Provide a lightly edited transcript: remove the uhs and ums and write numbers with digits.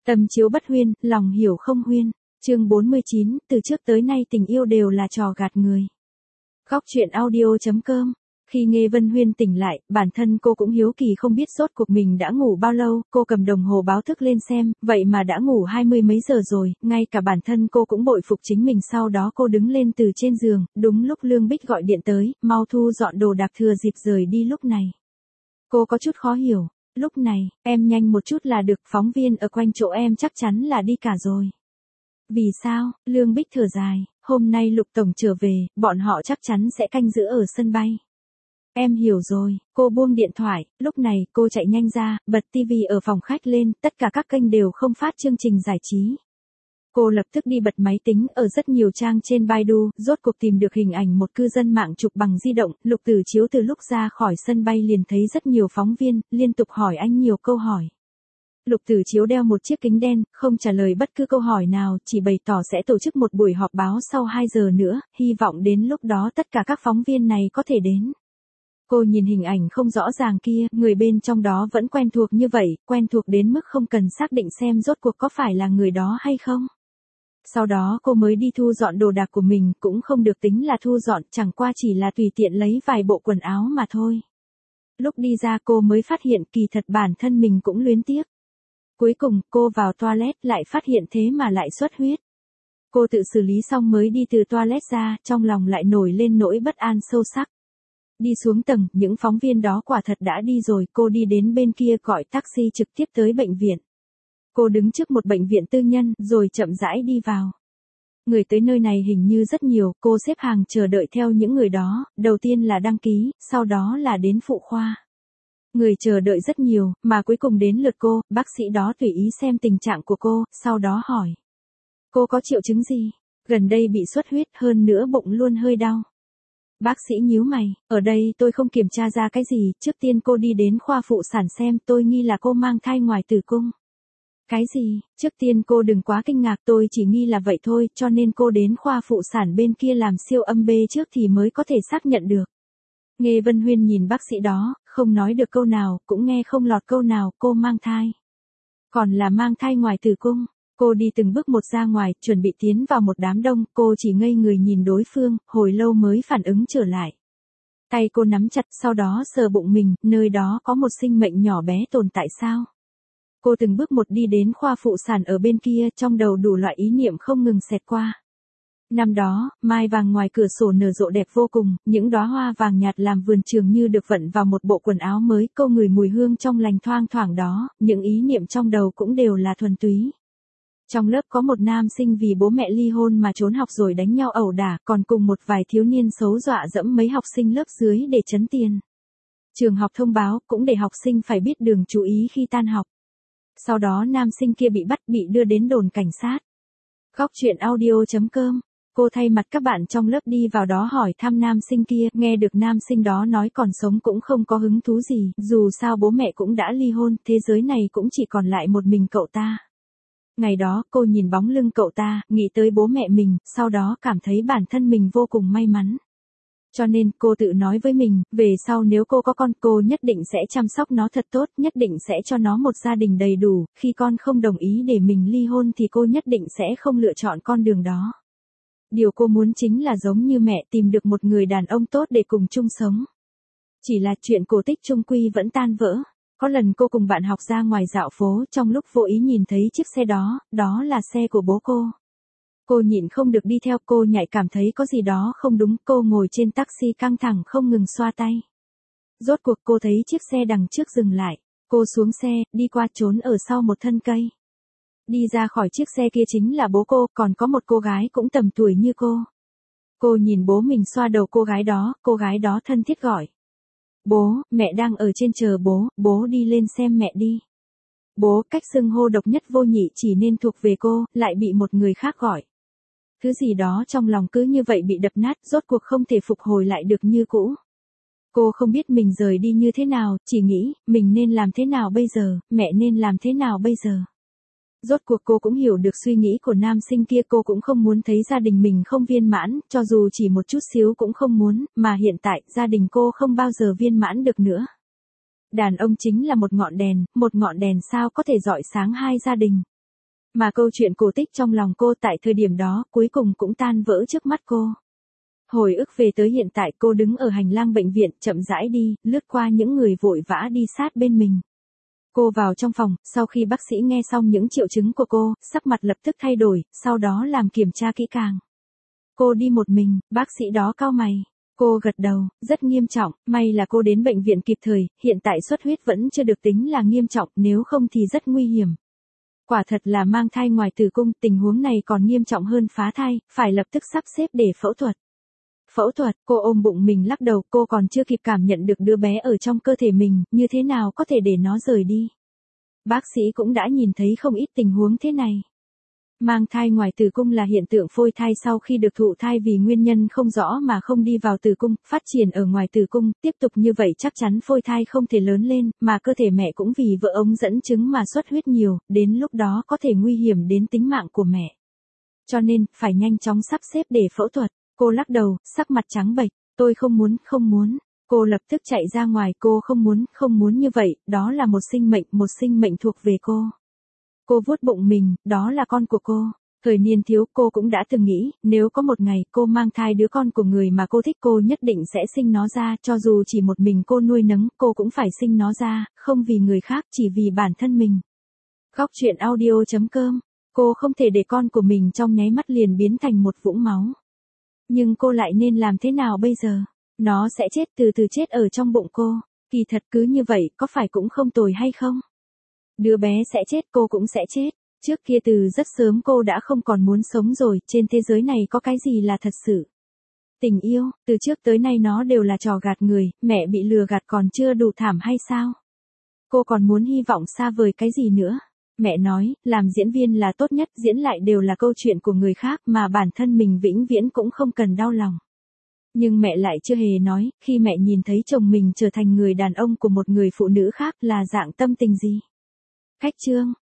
Tâm chiếu bất huyên, lòng hiểu không huyên. Chương 49, từ trước tới nay tình yêu đều là trò gạt người. Góc truyện audio.com. Khi Nghe Vân Huyên tỉnh lại, bản thân cô cũng hiếu kỳ không biết rốt cuộc mình đã ngủ bao lâu, cô cầm đồng hồ báo thức lên xem, vậy mà đã ngủ 20 mấy giờ rồi, ngay cả bản thân cô cũng bội phục chính mình. Sau đó cô đứng lên từ trên giường, đúng lúc Lương Bích gọi điện tới, mau thu dọn đồ đạc thừa dịp rời đi lúc này. Cô có chút khó hiểu, lúc này, em nhanh một chút là được, phóng viên ở quanh chỗ em chắc chắn là đi cả rồi. Vì sao? Lương Bích thở dài, hôm nay Lục Tổng trở về, bọn họ chắc chắn sẽ canh giữ ở sân bay. Em hiểu rồi, cô buông điện thoại, lúc này cô chạy nhanh ra, bật tivi ở phòng khách lên, tất cả các kênh đều không phát chương trình giải trí. Cô lập tức đi bật máy tính ở rất nhiều trang trên Baidu, rốt cuộc tìm được hình ảnh một cư dân mạng chụp bằng di động. Lục Tử Chiếu từ lúc ra khỏi sân bay liền thấy rất nhiều phóng viên, liên tục hỏi anh nhiều câu hỏi. Lục Tử Chiếu đeo một chiếc kính đen, không trả lời bất cứ câu hỏi nào, chỉ bày tỏ sẽ tổ chức một buổi họp báo sau 2 giờ nữa, hy vọng đến lúc đó tất cả các phóng viên này có thể đến. Cô nhìn hình ảnh không rõ ràng kia, người bên trong đó vẫn quen thuộc như vậy, quen thuộc đến mức không cần xác định xem rốt cuộc có phải là người đó hay không. Sau đó cô mới đi thu dọn đồ đạc của mình, cũng không được tính là thu dọn, chẳng qua chỉ là tùy tiện lấy vài bộ quần áo mà thôi. Lúc đi ra cô mới phát hiện kỳ thật bản thân mình cũng luyến tiếc. Cuối cùng, cô vào toilet lại phát hiện thế mà lại xuất huyết. Cô tự xử lý xong mới đi từ toilet ra, trong lòng lại nổi lên nỗi bất an sâu sắc. Đi xuống tầng, những phóng viên đó quả thật đã đi rồi, cô đi đến bên kia gọi taxi trực tiếp tới bệnh viện. Cô đứng trước một bệnh viện tư nhân, rồi chậm rãi đi vào. Người tới nơi này hình như rất nhiều, cô xếp hàng chờ đợi theo những người đó, đầu tiên là đăng ký, sau đó là đến phụ khoa. Người chờ đợi rất nhiều, mà cuối cùng đến lượt cô, bác sĩ đó tùy ý xem tình trạng của cô, sau đó hỏi. Cô có triệu chứng gì? Gần đây bị xuất huyết, hơn nữa bụng luôn hơi đau. Bác sĩ nhíu mày, ở đây tôi không kiểm tra ra cái gì, trước tiên cô đi đến khoa phụ sản xem, tôi nghi là cô mang thai ngoài tử cung. Cái gì? Trước tiên cô đừng quá kinh ngạc, tôi chỉ nghi là vậy thôi, cho nên cô đến khoa phụ sản bên kia làm siêu âm B trước thì mới có thể xác nhận được. Nghe Vân Huyên nhìn bác sĩ đó, không nói được câu nào, cũng nghe không lọt câu nào, cô mang thai. Còn là mang thai ngoài tử cung. Cô đi từng bước một ra ngoài, chuẩn bị tiến vào một đám đông, cô chỉ ngây người nhìn đối phương, hồi lâu mới phản ứng trở lại. Tay cô nắm chặt, sau đó sờ bụng mình, nơi đó có một sinh mệnh nhỏ bé tồn tại sao? Cô từng bước một đi đến khoa phụ sản ở bên kia, trong đầu đủ loại ý niệm không ngừng xẹt qua. Năm đó, mai vàng ngoài cửa sổ nở rộ đẹp vô cùng, những đóa hoa vàng nhạt làm vườn trường như được vận vào một bộ quần áo mới, cô ngửi mùi hương trong lành thoang thoảng đó, những ý niệm trong đầu cũng đều là thuần túy. Trong lớp có một nam sinh vì bố mẹ ly hôn mà trốn học rồi đánh nhau ẩu đả, còn cùng một vài thiếu niên xấu dọa dẫm mấy học sinh lớp dưới để trấn tiền. Trường học thông báo, cũng để học sinh phải biết đường chú ý khi tan học. Sau đó nam sinh kia bị bắt, bị đưa đến đồn cảnh sát. Góc truyện audio.com. Cô thay mặt các bạn trong lớp đi vào đó hỏi thăm nam sinh kia, nghe được nam sinh đó nói còn sống cũng không có hứng thú gì, dù sao bố mẹ cũng đã ly hôn, thế giới này cũng chỉ còn lại một mình cậu ta. Ngày đó, cô nhìn bóng lưng cậu ta, nghĩ tới bố mẹ mình, sau đó cảm thấy bản thân mình vô cùng may mắn. Cho nên, cô tự nói với mình, về sau nếu cô có con, cô nhất định sẽ chăm sóc nó thật tốt, nhất định sẽ cho nó một gia đình đầy đủ, khi con không đồng ý để mình ly hôn thì cô nhất định sẽ không lựa chọn con đường đó. Điều cô muốn chính là giống như mẹ, tìm được một người đàn ông tốt để cùng chung sống. Chỉ là chuyện cổ tích chung quy vẫn tan vỡ. Có lần cô cùng bạn học ra ngoài dạo phố, trong lúc vô ý nhìn thấy chiếc xe đó, đó là xe của bố cô. Cô nhịn không được đi theo, cô nhạy cảm thấy có gì đó không đúng, cô ngồi trên taxi căng thẳng không ngừng xoa tay. Rốt cuộc cô thấy chiếc xe đằng trước dừng lại, cô xuống xe, đi qua trốn ở sau một thân cây. Đi ra khỏi chiếc xe kia chính là bố cô, còn có một cô gái cũng tầm tuổi như cô. Cô nhìn bố mình xoa đầu cô gái đó thân thiết gọi. Bố, mẹ đang ở trên chờ bố, bố đi lên xem mẹ đi. Bố, cách xưng hô độc nhất vô nhị chỉ nên thuộc về cô, lại bị một người khác gọi. Thứ gì đó trong lòng cứ như vậy bị đập nát, rốt cuộc không thể phục hồi lại được như cũ. Cô không biết mình rời đi như thế nào, chỉ nghĩ, mình nên làm thế nào bây giờ, mẹ nên làm thế nào bây giờ. Rốt cuộc cô cũng hiểu được suy nghĩ của nam sinh kia, cô cũng không muốn thấy gia đình mình không viên mãn, cho dù chỉ một chút xíu cũng không muốn, mà hiện tại, gia đình cô không bao giờ viên mãn được nữa. Đàn ông chính là một ngọn đèn sao có thể rọi sáng hai gia đình. Mà câu chuyện cổ tích trong lòng cô tại thời điểm đó cuối cùng cũng tan vỡ trước mắt cô. Hồi ức về tới hiện tại, cô đứng ở hành lang bệnh viện chậm rãi đi, lướt qua những người vội vã đi sát bên mình. Cô vào trong phòng, sau khi bác sĩ nghe xong những triệu chứng của cô, sắc mặt lập tức thay đổi, sau đó làm kiểm tra kỹ càng. Cô đi một mình, bác sĩ đó cau mày. Cô gật đầu, rất nghiêm trọng, may là cô đến bệnh viện kịp thời, hiện tại xuất huyết vẫn chưa được tính là nghiêm trọng, nếu không thì rất nguy hiểm. Quả thật là mang thai ngoài tử cung, tình huống này còn nghiêm trọng hơn phá thai, phải lập tức sắp xếp để phẫu thuật. Phẫu thuật, cô ôm bụng mình lắc đầu, cô còn chưa kịp cảm nhận được đứa bé ở trong cơ thể mình, như thế nào có thể để nó rời đi. Bác sĩ cũng đã nhìn thấy không ít tình huống thế này. Mang thai ngoài tử cung là hiện tượng phôi thai sau khi được thụ thai vì nguyên nhân không rõ mà không đi vào tử cung, phát triển ở ngoài tử cung, tiếp tục như vậy chắc chắn phôi thai không thể lớn lên, mà cơ thể mẹ cũng vì vỡ ống dẫn trứng mà xuất huyết nhiều, đến lúc đó có thể nguy hiểm đến tính mạng của mẹ. Cho nên, phải nhanh chóng sắp xếp để phẫu thuật. Cô lắc đầu, sắc mặt trắng bệch, tôi không muốn. Cô lập tức chạy ra ngoài, cô không muốn như vậy, đó là một sinh mệnh thuộc về cô. Cô vuốt bụng mình, đó là con của cô. Thời niên thiếu cô cũng đã từng nghĩ, nếu có một ngày cô mang thai đứa con của người mà cô thích cô nhất định sẽ sinh nó ra, cho dù chỉ một mình cô nuôi nấng, cô cũng phải sinh nó ra, không vì người khác, chỉ vì bản thân mình. Góc truyện audio.com, cô không thể để con của mình trong nháy mắt liền biến thành một vũng máu. Nhưng cô lại nên làm thế nào bây giờ? Nó sẽ chết từ từ chết ở trong bụng cô. Kỳ thật cứ như vậy có phải cũng không tồi hay không? Đứa bé sẽ chết, cô cũng sẽ chết. Trước kia từ rất sớm cô đã không còn muốn sống rồi, trên thế giới này có cái gì là thật sự. Tình yêu, từ trước tới nay nó đều là trò gạt người, mẹ bị lừa gạt còn chưa đủ thảm hay sao? Cô còn muốn hy vọng xa vời cái gì nữa? Mẹ nói, làm diễn viên là tốt nhất, diễn lại đều là câu chuyện của người khác mà bản thân mình vĩnh viễn cũng không cần đau lòng. Nhưng mẹ lại chưa hề nói, khi mẹ nhìn thấy chồng mình trở thành người đàn ông của một người phụ nữ khác là dạng tâm tình gì? Khách chương.